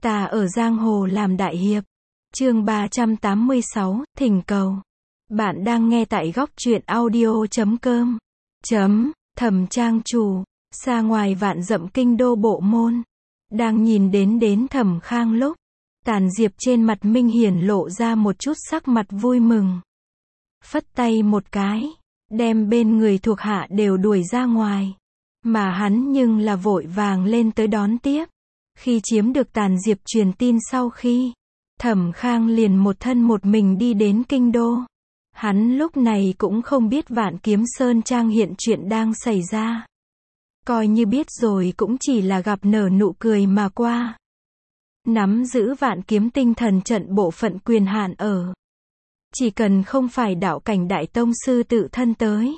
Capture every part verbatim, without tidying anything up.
Ta ở giang hồ làm đại hiệp. Chương ba trăm tám mươi sáu, thỉnh cầu. Bạn đang nghe tại góc truyện audio chấm com. Chấm, Thẩm trang chủ, xa ngoài vạn dặm kinh đô bộ môn. Đang nhìn đến đến Thẩm Khang lúc, Tàn Diệp trên mặt Minh hiển lộ ra một chút sắc mặt vui mừng. Phất tay một cái, đem bên người thuộc hạ đều đuổi ra ngoài. Mà hắn nhưng là vội vàng lên tới đón tiếp. Khi chiếm được Tàn Diệp truyền tin sau khi, Thẩm Khang liền một thân một mình đi đến kinh đô. Hắn lúc này cũng không biết Vạn Kiếm Sơn Trang hiện chuyện đang xảy ra. Coi như biết rồi cũng chỉ là gặp nở nụ cười mà qua. Nắm giữ Vạn Kiếm Tinh Thần trận bộ phận quyền hạn ở. Chỉ cần không phải đạo cảnh đại tông sư tự thân tới.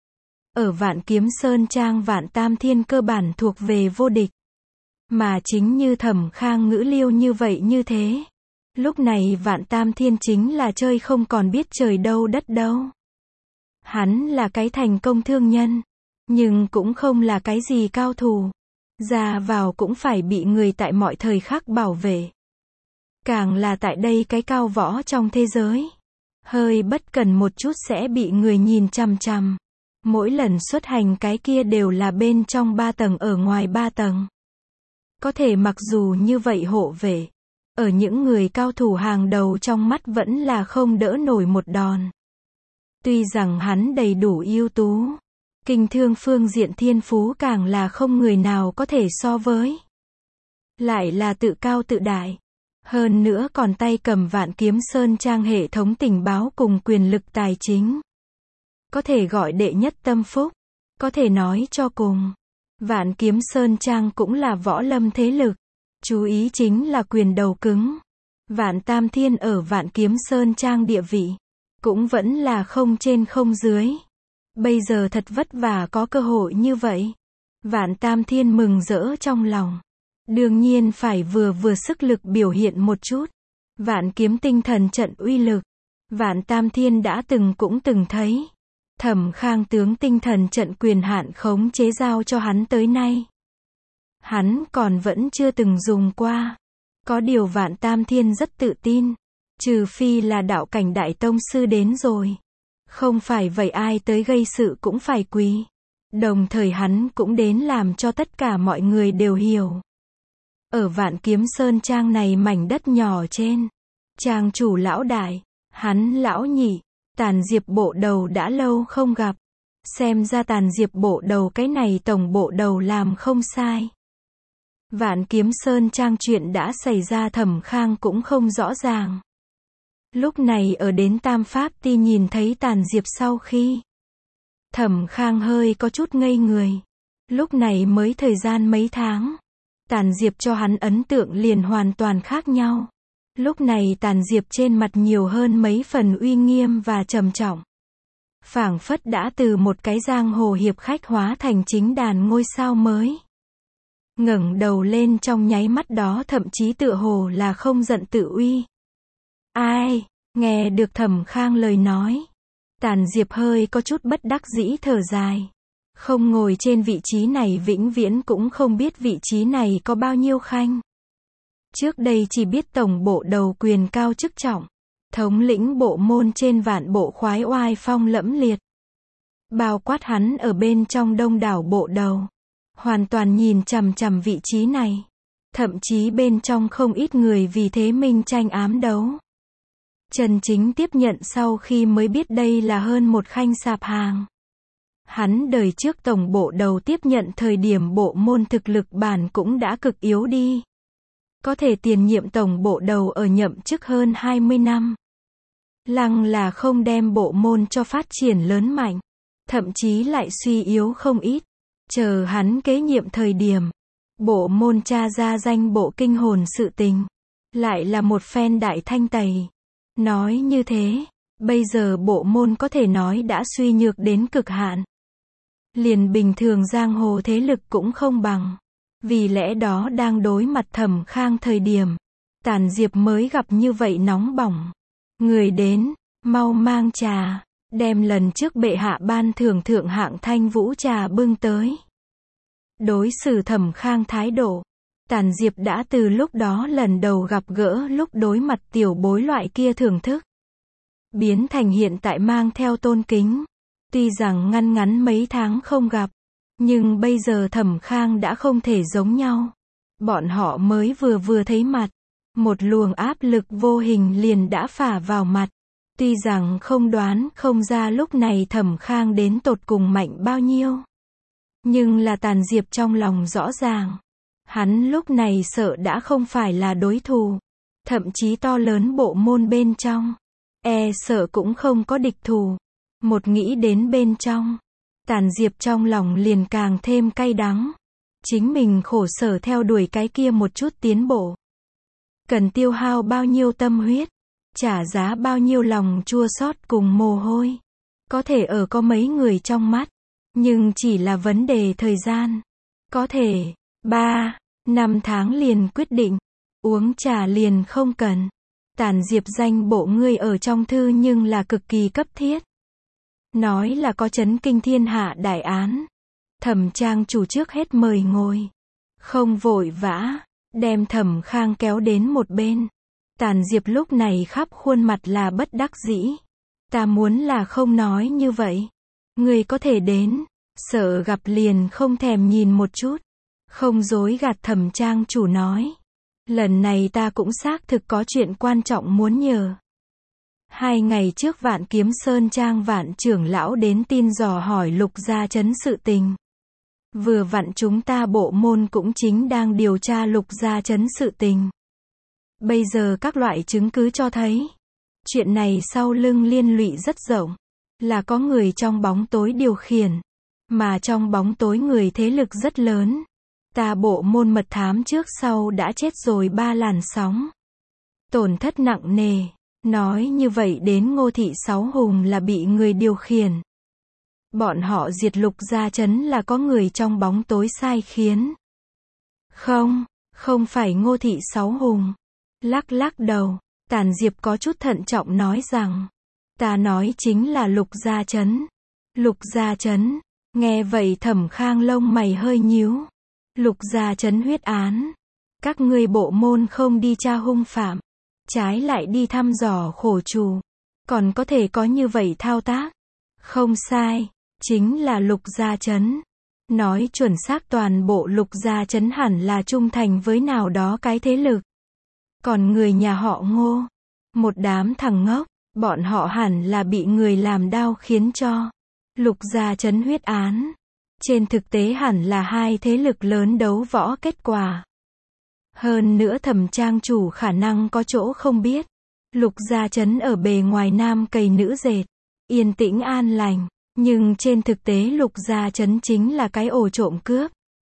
Ở Vạn Kiếm Sơn Trang Vạn Tam Thiên cơ bản thuộc về vô địch. Mà chính như Thẩm Khang ngữ liêu như vậy như thế. Lúc này Vạn Tam Thiên chính là chơi không còn biết trời đâu đất đâu. Hắn là cái thành công thương nhân, nhưng cũng không là cái gì cao thủ. Ra vào cũng phải bị người tại mọi thời khắc bảo vệ. Càng là tại đây cái cao võ trong thế giới. Hơi bất cần một chút sẽ bị người nhìn chằm chằm. Mỗi lần xuất hành cái kia đều là bên trong ba tầng ở ngoài ba tầng. Có thể mặc dù như vậy hộ vệ, ở những người cao thủ hàng đầu trong mắt vẫn là không đỡ nổi một đòn. Tuy rằng hắn đầy đủ ưu tú, kinh thương phương diện thiên phú càng là không người nào có thể so với. Lại là tự cao tự đại. Hơn nữa còn tay cầm Vạn Kiếm Sơn Trang hệ thống tình báo cùng quyền lực tài chính. Có thể gọi đệ nhất tâm phúc. Có thể nói cho cùng, Vạn Kiếm Sơn Trang cũng là võ lâm thế lực. Chú ý chính là quyền đầu cứng. Vạn Tam Thiên ở Vạn Kiếm Sơn Trang địa vị cũng vẫn là không trên không dưới. Bây giờ thật vất vả có cơ hội như vậy. Vạn Tam Thiên mừng rỡ trong lòng. Đương nhiên phải vừa vừa sức lực biểu hiện một chút. Vạn Kiếm Tinh Thần trận uy lực, Vạn Tam Thiên đã từng cũng từng thấy. Thẩm Khang tướng tinh thần trận quyền hạn khống chế giao cho hắn tới nay. Hắn còn vẫn chưa từng dùng qua. Có điều Vạn Tam Thiên rất tự tin. Trừ phi là đạo cảnh đại tông sư đến rồi. Không phải vậy ai tới gây sự cũng phải quỳ. Đồng thời hắn cũng đến làm cho tất cả mọi người đều hiểu. Ở Vạn Kiếm Sơn Trang này mảnh đất nhỏ trên. Trang chủ lão đại, hắn lão nhị, Tàn Diệp bộ đầu đã lâu không gặp. Xem ra Tàn Diệp bộ đầu cái này tổng bộ đầu làm không sai. Vạn Kiếm Sơn Trang chuyện đã xảy ra Thẩm Khang cũng không rõ ràng. Lúc này ở đến Tam Pháp Ti nhìn thấy Tàn Diệp sau khi. Thẩm Khang hơi có chút ngây người. Lúc này mới thời gian mấy tháng. Tàn Diệp cho hắn ấn tượng liền hoàn toàn khác nhau. Lúc này Tàn Diệp trên mặt nhiều hơn mấy phần uy nghiêm và trầm trọng. Phảng phất đã từ một cái giang hồ hiệp khách hóa thành chính đàn ngôi sao mới. Ngẩng đầu lên trong nháy mắt đó thậm chí tựa hồ là không giận tự uy. Ai, nghe được Thẩm Khang lời nói. Tàn Diệp hơi có chút bất đắc dĩ thở dài. Không ngồi trên vị trí này vĩnh viễn cũng không biết vị trí này có bao nhiêu khanh. Trước đây chỉ biết tổng bộ đầu quyền cao chức trọng. Thống lĩnh bộ môn trên vạn bộ khoái oai phong lẫm liệt. Bao quát hắn ở bên trong đông đảo bộ đầu. Hoàn toàn nhìn chằm chằm vị trí này. Thậm chí bên trong không ít người vì thế minh tranh ám đấu. Chân chính tiếp nhận sau khi mới biết đây là hơn một khanh sạp hàng. Hắn đời trước tổng bộ đầu tiếp nhận thời điểm bộ môn thực lực bản cũng đã cực yếu đi. Có thể tiền nhiệm tổng bộ đầu ở nhậm chức hơn hai mươi năm. Lăng là không đem bộ môn cho phát triển lớn mạnh. Thậm chí lại suy yếu không ít. Chờ hắn kế nhiệm thời điểm. Bộ môn tra ra danh bộ kinh hồn sự tình. Lại là một phen đại thanh tẩy. Nói như thế, bây giờ bộ môn có thể nói đã suy nhược đến cực hạn. Liền bình thường giang hồ thế lực cũng không bằng. Vì lẽ đó đang đối mặt Thẩm Khang thời điểm. Tàn Diệp mới gặp như vậy nóng bỏng. Người đến, mau mang trà, đem lần trước bệ hạ ban thưởng thượng hạng thanh vũ trà bưng tới. Đối xử Thẩm Khang thái độ, Tàn Diệp đã từ lúc đó lần đầu gặp gỡ lúc đối mặt tiểu bối loại kia thưởng thức, biến thành hiện tại mang theo tôn kính. Tuy rằng ngăn ngắn mấy tháng không gặp, nhưng bây giờ Thẩm Khang đã không thể giống nhau. Bọn họ mới vừa vừa thấy mặt, một luồng áp lực vô hình liền đã phả vào mặt. Tuy rằng không đoán không ra lúc này Thẩm Khang đến tột cùng mạnh bao nhiêu, nhưng là Tàn Diệp trong lòng rõ ràng. Hắn lúc này sợ đã không phải là đối thủ, thậm chí to lớn bộ môn bên trong, e sợ cũng không có địch thủ. Một nghĩ đến bên trong, Tàn Diệp trong lòng liền càng thêm cay đắng. Chính mình khổ sở theo đuổi cái kia một chút tiến bộ, cần tiêu hao bao nhiêu tâm huyết, trả giá bao nhiêu lòng chua xót cùng mồ hôi. Có thể ở có mấy người trong mắt, nhưng chỉ là vấn đề thời gian. Có thể, ba, năm tháng liền quyết định, uống trà liền không cần. Tàn Diệp danh bộ ngươi ở trong thư nhưng là cực kỳ cấp thiết. Nói là có chấn kinh thiên hạ đại án. Thẩm trang chủ trước hết mời ngồi. Không vội vã, đem Thẩm Khang kéo đến một bên. Tàn Diệp lúc này khắp khuôn mặt là bất đắc dĩ. Ta muốn là không nói như vậy. Ngươi có thể đến, sợ gặp liền không thèm nhìn một chút. Không dối gạt Thẩm trang chủ nói. Lần này ta cũng xác thực có chuyện quan trọng muốn nhờ. Hai ngày trước Vạn Kiếm Sơn Trang Vạn trưởng lão đến tin dò hỏi Lục Gia Trấn sự tình. Vừa vặn chúng ta bộ môn cũng chính đang điều tra Lục Gia Trấn sự tình. Bây giờ các loại chứng cứ cho thấy, chuyện này sau lưng liên lụy rất rộng, là có người trong bóng tối điều khiển, mà trong bóng tối người thế lực rất lớn. Ta bộ môn mật thám trước sau đã chết rồi ba làn sóng, tổn thất nặng nề. Nói như vậy đến Ngô thị sáu hùng là bị người điều khiển. Bọn họ diệt Lục Gia Trấn là có người trong bóng tối sai khiến. Không, không phải Ngô thị sáu hùng. Lắc lắc đầu, Tàn Diệp có chút thận trọng nói rằng, ta nói chính là Lục Gia Trấn. Lục Gia Trấn, nghe vậy Thẩm Khang lông mày hơi nhíu. Lục Gia Trấn huyết án, các ngươi bộ môn không đi tra hung phạm, trái lại đi thăm dò khổ chủ, còn có thể có như vậy thao tác. Không sai, chính là Lục Gia Trấn. Nói chuẩn xác toàn bộ Lục Gia Trấn hẳn là trung thành với nào đó cái thế lực. Còn người nhà họ Ngô, một đám thằng ngốc, bọn họ hẳn là bị người làm đau khiến cho. Lục Gia Trấn huyết án, trên thực tế hẳn là hai thế lực lớn đấu võ kết quả. Hơn nữa Thẩm trang chủ khả năng có chỗ không biết. Lục Gia Trấn ở bề ngoài nam cày nữ dệt, yên tĩnh an lành, nhưng trên thực tế Lục Gia Trấn chính là cái ổ trộm cướp.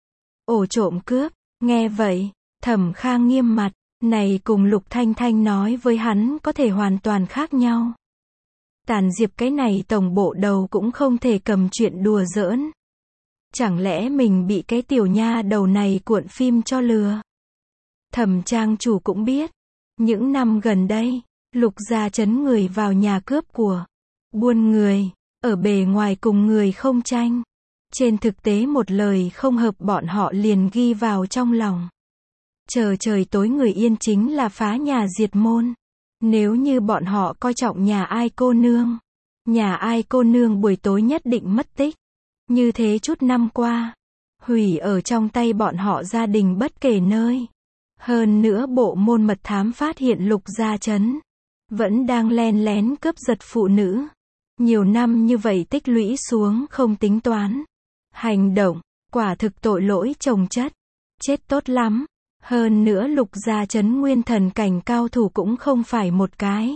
Ổ trộm cướp, nghe vậy, Thẩm Khang nghiêm mặt, này cùng Lục Thanh Thanh nói với hắn có thể hoàn toàn khác nhau. Tàn Diệp cái này tổng bộ đầu cũng không thể cầm chuyện đùa giỡn. Chẳng lẽ mình bị cái tiểu nha đầu này cuộn phim cho lừa? Thẩm trang chủ cũng biết, những năm gần đây, Lục Gia Trấn người vào nhà cướp của, buôn người, ở bề ngoài cùng người không tranh. Trên thực tế một lời không hợp bọn họ liền ghi vào trong lòng. Chờ trời tối người yên chính là phá nhà diệt môn. Nếu như bọn họ coi trọng nhà ai cô nương, nhà ai cô nương buổi tối nhất định mất tích. Như thế chút năm qua, hủy ở trong tay bọn họ gia đình bất kể nơi. Hơn nữa bộ môn mật thám phát hiện Lục Gia Trấn vẫn đang len lén cướp giật phụ nữ. Nhiều năm như vậy tích lũy xuống không tính toán. Hành động, quả thực tội lỗi chồng chất. Chết tốt lắm. Hơn nữa Lục Gia Trấn nguyên thần cảnh cao thủ cũng không phải một cái,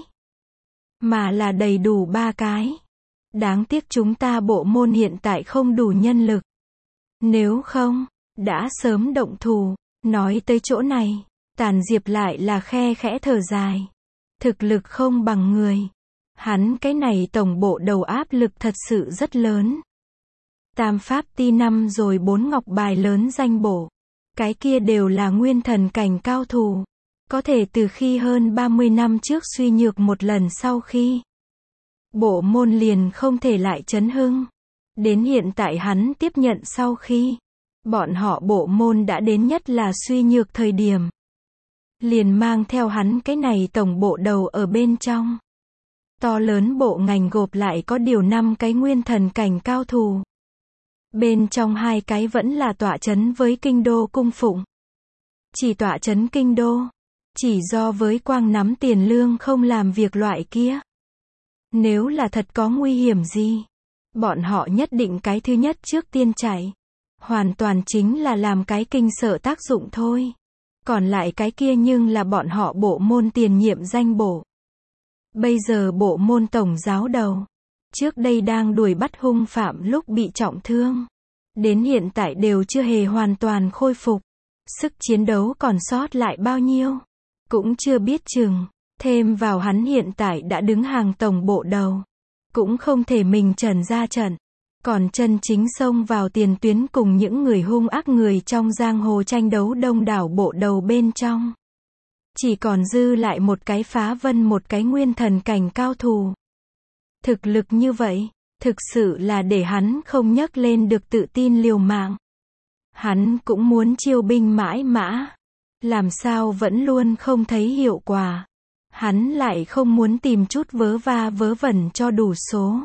mà là đầy đủ ba cái. Đáng tiếc chúng ta bộ môn hiện tại không đủ nhân lực. Nếu không, đã sớm động thủ. Nói tới chỗ này, Tàn Diệp lại là khe khẽ thở dài. Thực lực không bằng người. Hắn cái này tổng bộ đầu áp lực thật sự rất lớn. Tam pháp ti năm rồi bốn ngọc bài lớn danh bổ. Cái kia đều là nguyên thần cảnh cao thủ. Có thể từ khi hơn ba mươi năm trước suy nhược một lần sau khi bộ môn liền không thể lại chấn hưng. Đến hiện tại hắn tiếp nhận sau khi Bọn họ bộ môn đã đến nhất là suy nhược thời điểm. Liền mang theo hắn cái này tổng bộ đầu ở bên trong. To lớn bộ ngành gộp lại có điều năm cái nguyên thần cảnh cao thủ. Bên trong hai cái vẫn là tọa chấn với kinh đô cung phụng. Chỉ tọa chấn kinh đô. Chỉ do với quang nắm tiền lương không làm việc loại kia. Nếu là thật có nguy hiểm gì, bọn họ nhất định cái thứ nhất trước tiên chạy. Hoàn toàn chính là làm cái kinh sợ tác dụng thôi. Còn lại cái kia nhưng là bọn họ bộ môn tiền nhiệm danh bổ. Bây giờ bộ môn tổng giáo đầu. Trước đây đang đuổi bắt hung phạm lúc bị trọng thương. Đến hiện tại đều chưa hề hoàn toàn khôi phục. Sức chiến đấu còn sót lại bao nhiêu. Cũng chưa biết chừng. Thêm vào hắn hiện tại đã đứng hàng tổng bộ đầu. Cũng không thể mình trần ra trận. Còn chân chính xông vào tiền tuyến cùng những người hung ác người trong giang hồ tranh đấu đông đảo bộ đầu bên trong. Chỉ còn dư lại một cái phá vân một cái nguyên thần cảnh cao thủ. Thực lực như vậy, thực sự là để hắn không nhấc lên được tự tin liều mạng. Hắn cũng muốn chiêu binh mãi mã. Làm sao vẫn luôn không thấy hiệu quả. Hắn lại không muốn tìm chút vớ va vớ vẩn cho đủ số.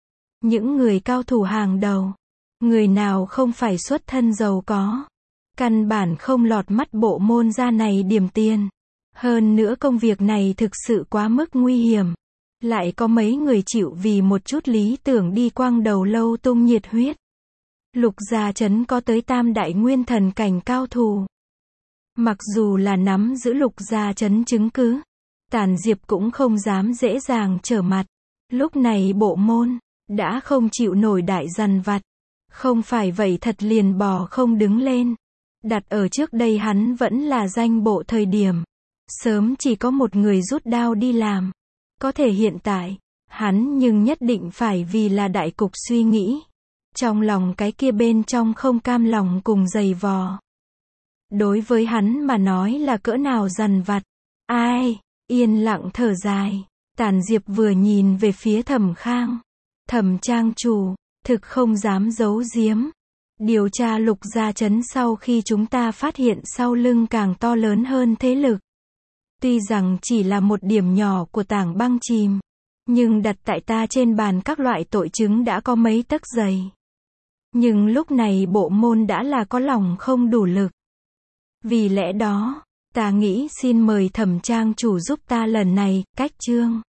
Những người cao thủ hàng đầu. Người nào không phải xuất thân giàu có. Căn bản không lọt mắt bộ môn gia này điểm tiền. Hơn nữa công việc này thực sự quá mức nguy hiểm. Lại có mấy người chịu vì một chút lý tưởng đi quang đầu lâu tung nhiệt huyết. Lục Gia Trấn có tới tam đại nguyên thần cảnh cao thủ. Mặc dù là nắm giữ Lục Gia Trấn chứng cứ, Tản Diệp cũng không dám dễ dàng trở mặt. Lúc này bộ môn đã không chịu nổi đại dằn vặt. Không phải vậy thật liền bò không đứng lên. Đặt ở trước đây hắn vẫn là danh bộ thời điểm. Sớm chỉ có một người rút đao đi làm. Có thể hiện tại, hắn nhưng nhất định phải vì là đại cục suy nghĩ. Trong lòng cái kia bên trong không cam lòng cùng giày vò. Đối với hắn mà nói là cỡ nào dằn vặt. Ai, yên lặng thở dài. Tản Diệp vừa nhìn về phía Thẩm Khang. Thẩm trang chủ, thực không dám giấu giếm. Điều tra Lục Gia Trấn sau khi chúng ta phát hiện sau lưng càng to lớn hơn thế lực. Tuy rằng chỉ là một điểm nhỏ của tảng băng chìm. Nhưng đặt tại ta trên bàn các loại tội chứng đã có mấy tấc dày. Nhưng lúc này bộ môn đã là có lòng không đủ lực. Vì lẽ đó, ta nghĩ xin mời Thẩm trang chủ giúp ta lần này, cách chương.